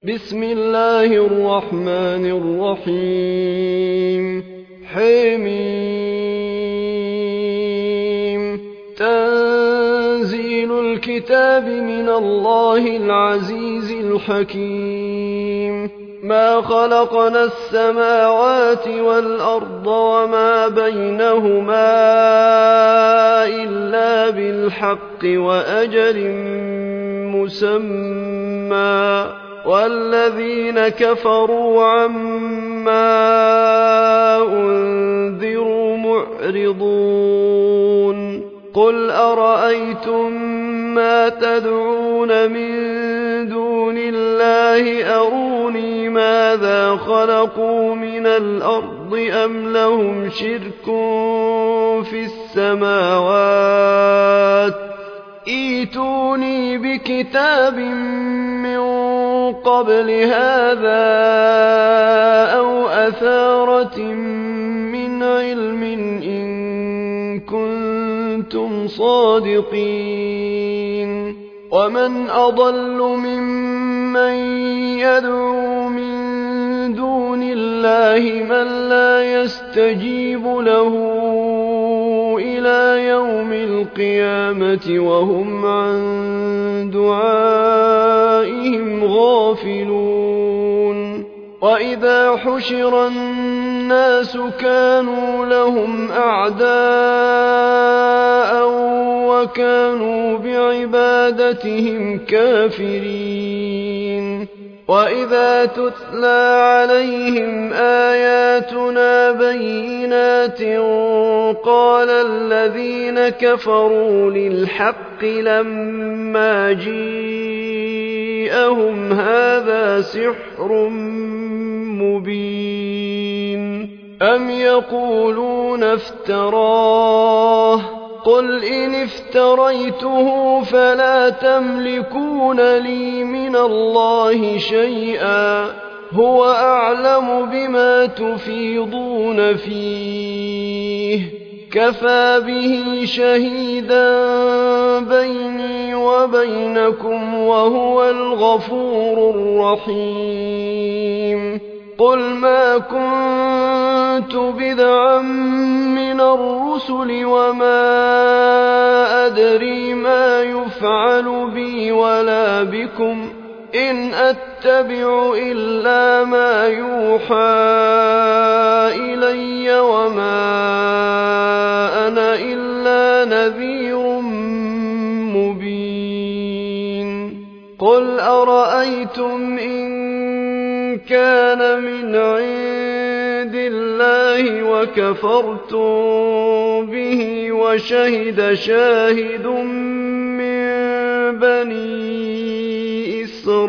بسم الله الرحمن الرحيم حميم تنزيل الكتاب من الله العزيز الحكيم ما خلقنا السماوات والأرض وما بينهما إلا بالحق وأجل مسمى والذين كفروا عما أنذروا معرضون قل أرأيتم ما تدعون من دون الله أروني ماذا خلقوا من الأرض أم لهم شرك في السماوات ائتوني بكتاب من قبل هذا أو أثارة من علم إن كنتم صادقين ومن أضل ممن يدعو من دون الله من لا يستجيب له إلى يوم القيامة وهم عن دعائهم غافلون وإذا حشر الناس كانوا لهم أعداء وكانوا بعبادتهم كافرين وإذا تتلى عليهم آياتنا بينات قال الذين كفروا للحق لما جيءهم هذا سحر مبين أم يقولون افتراه قل إن افتريته فلا تملكون لي من الله شيئا هو أعلم بما تفيضون فيه كفى به شهيدا بيني وبينكم وهو الغفور الرحيم قل ما كنت بدعا من الرسل وما أدري ما يفعل بي ولا بكم إن أتبع إلا ما يوحى إلي وما أنا إلا نذير مبين قل أرأيتم إن كان من عند الله وكفرتم به وشهد شاهد من بني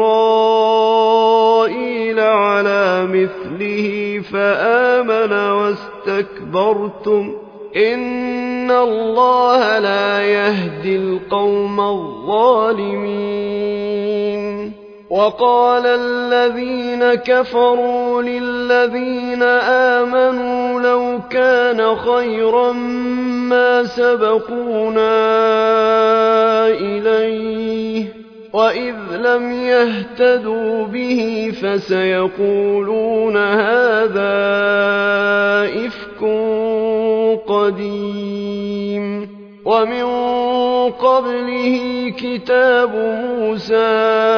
إسرائيل على مثله فآمن واستكبرتم إن الله لا يهدي القوم الظالمين وقال الذين كفروا للذين آمنوا لو كان خيرا ما سبقونا إليه وإذ لم يهتدوا به فسيقولون هذا إفك قديم ومن قبله كتاب موسى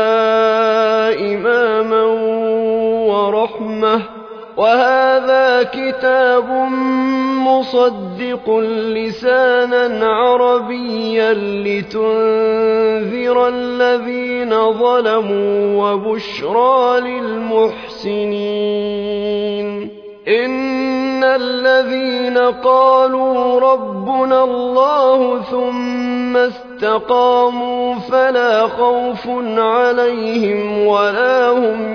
إماما ورحمة وهذا كتاب مصدق لسانا عربيا لتنذر الذين ظلموا وبشرى للمحسنين إن الذين قالوا ربنا الله ثم استقاموا فلا خوف عليهم ولا هم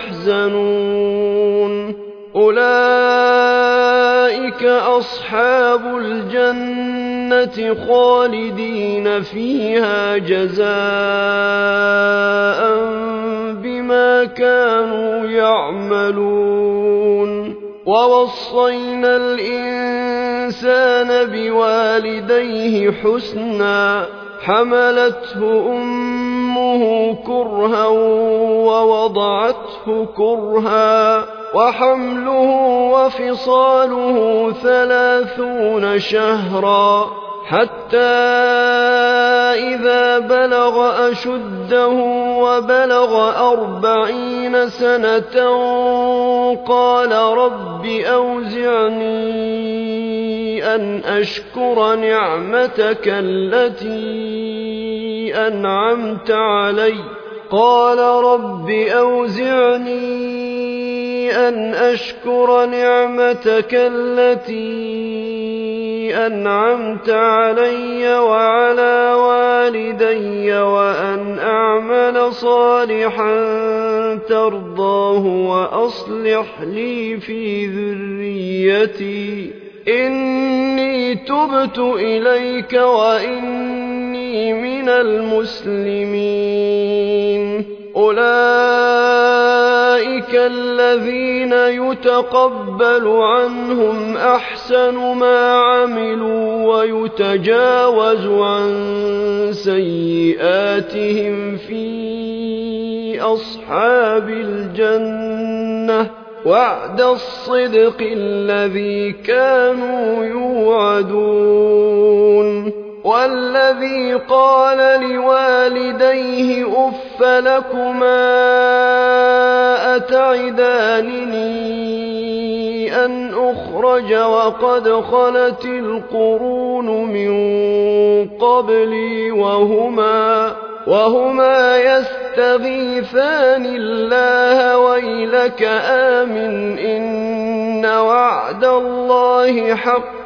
يحزنون أولئك أصحاب الجنة خالدين فيها جزاء بما كانوا يعملون ووصينا الإنسان بوالديه حسنا حملته أمه أمه كرها ووضعته كرها وحمله وفصاله 30 شهرا حتى إذا بلغ أشده وبلغ 40 سنة قال رب أوزعني أن أشكر نعمتك التي أنعمت علي وعلى والدي وأن أعمل صالحا ترضاه وأصلح لي في ذريتي إني تبت إليك وإني من المسلمين. أولئك الذين يتقبل عنهم أحسن ما عملوا ويتجاوز عن سيئاتهم في أصحاب الجنة وعد الصدق الذي كانوا يوعدون. والذي قال لوالديه أف لكما أتعدانني أن أخرج وقد خلت القرون من قبلي وهما يستغيثان الله ويلك آمن إن وعد الله حق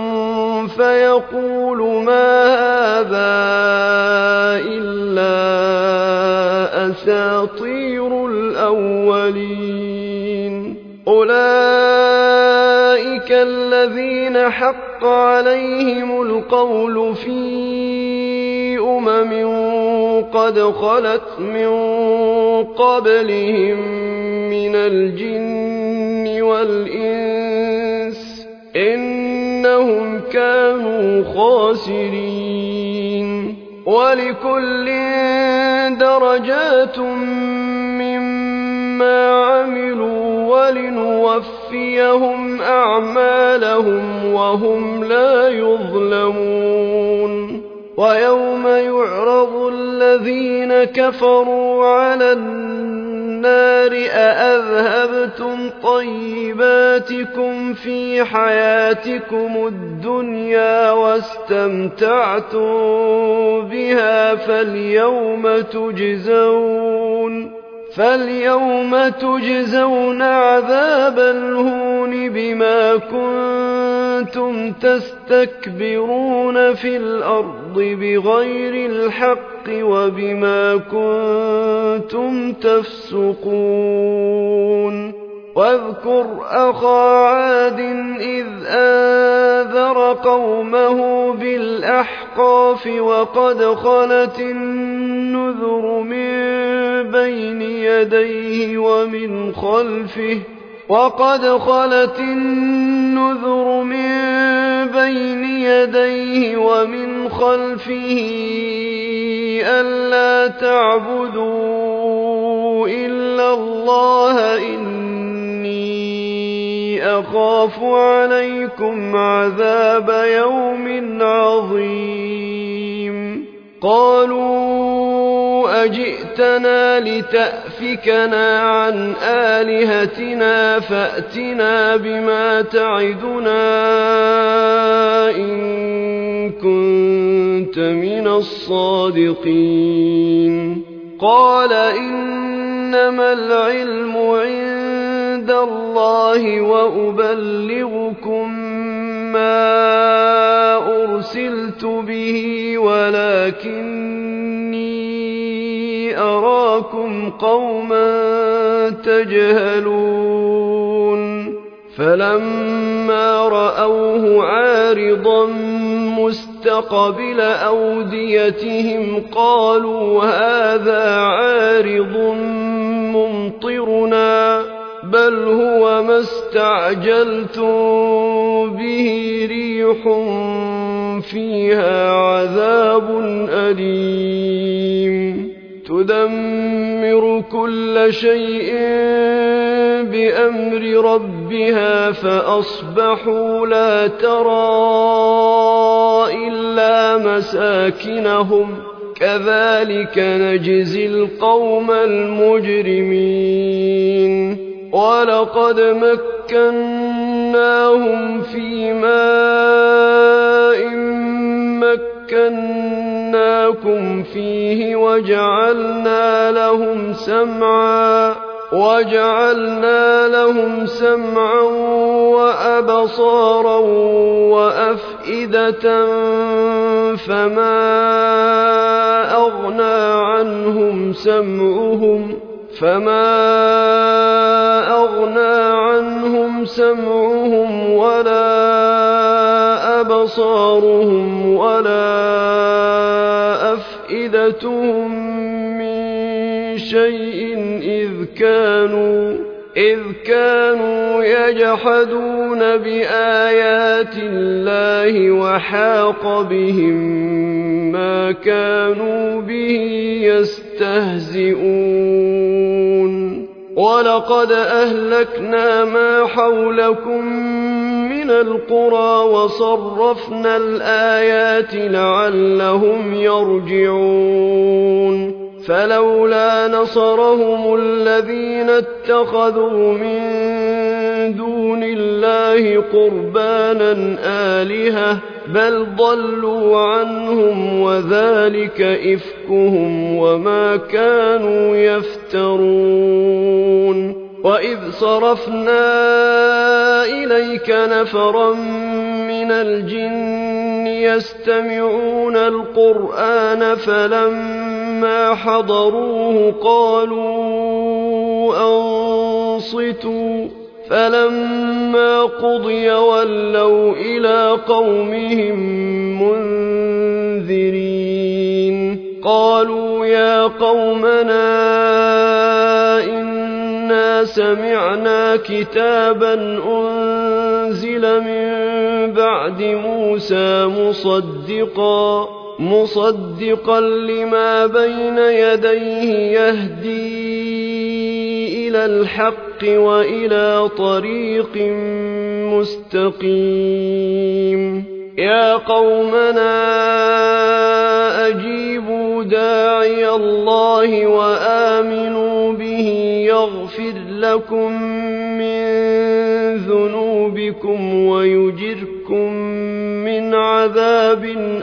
فيقول ما هذا إلا أساطير الأولين. أولئك الذين حق عليهم القول في قد خلت من قبلهم من الجن والإنس إنهم كانوا خاسرين. ولكل درجات مما عملوا ولنوفيهم أعمالهم وهم لا يظلمون. ويوم يعرض الذين كفروا على النار أأذهبتم طيباتكم في حياتكم الدنيا واستمتعتم بها فاليوم تجزون عذاب الهون بما كنتم تستكبرون في الأرض بغير الحق وبما كنتم تفسقون. واذكر أخا عاد إذ أنذر قومه بالأحقاف وقد خلت النذر من بين يديه ومن خلفه ألا تعبدوا إلا الله إني أخاف عليكم عذاب يوم عظيم. قالوا أجئتنا لتأفكنا عن آلهتنا فأتنا بما تعدنا إن كنت من الصادقين. قال إنما العلم عند الله وأبلغكم ما أرسلت به ولكني أراكم قوما تجهلون. فلما رأوه عارضا مستقبل أوديتهم قالوا هذا عارض ممطرنا بل هو ما استعجلتم به ريح فيها عذاب أليم تدمر كل شيء بأمر ربها فأصبحوا لا ترى إلا مساكنهم كذلك نجزي القوم المجرمين ولقد مكناهم في ماء مكناكم فيه وجعلنا لهم سمعا وأبصارا وأفئدة فما أغنى عنهم سمعهم ولا أبصارهم ولا أفئدتهم من شيء إذ كانوا يجحدون بآيات الله وحاق بهم ما كانوا به يستهزئون ولقد أهلكنا ما حولكم من القرى وصرفنا الآيات لعلهم يرجعون فلولا نصرهم الذين اتخذوا من دون الله قربانا آلهة بل ضلوا عنهم وذلك إفكهم وما كانوا يفترون وإذ صرفنا إليك نفرا من الجن يستمعون القرآن فلما حضروه قالوا أنصتوا فلما قضي ولوا إلى قومهم منذرين قالوا يا قومنا إنا سمعنا كتابا أنزل من بعد موسى مصدقا لما بين يديه يهدي إلى الحق وإلى طريق مستقيم يا قومنا أجيبوا داعي الله وآمنوا به يغفر لكم من ذنوبكم ويجركم من عذاب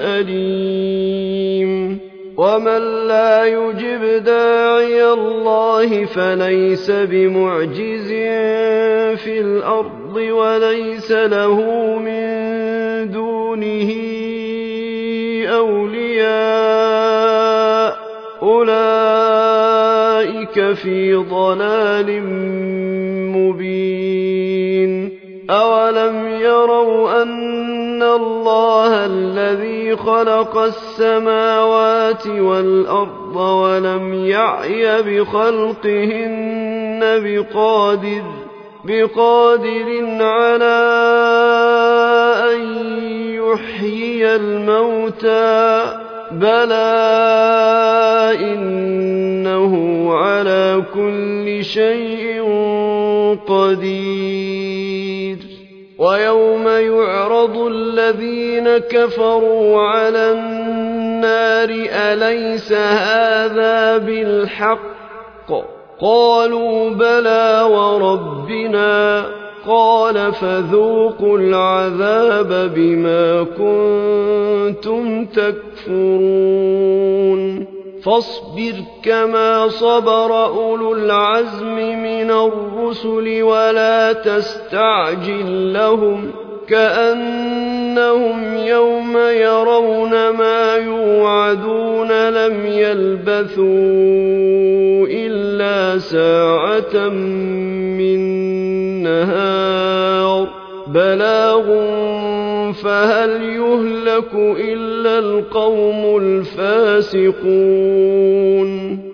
أليم ومن لا يجب داعي الله فليس بمعجز في الأرض وليس له من دونه أولياء أولئك في ضلال مبين أولم يروا أن الله الذي خلق السماوات والأرض ولم يعي بخلقهن بقادر على أن يحيي الموتى بلى إنه على كل شيء قدير ويوم يعرض الذين كفروا على النار أليس هذا بالحق قالوا بلى وربنا قال فذوقوا العذاب بما كنتم تكفرون فاصبر كما صبر أولو العزم من الرسل ولا تستعجل لهم كأنهم يوم يرون ما يوعدون لم يلبثوا إلا ساعة من نهار بلاغ فهل يهلك إلا القوم الفاسقون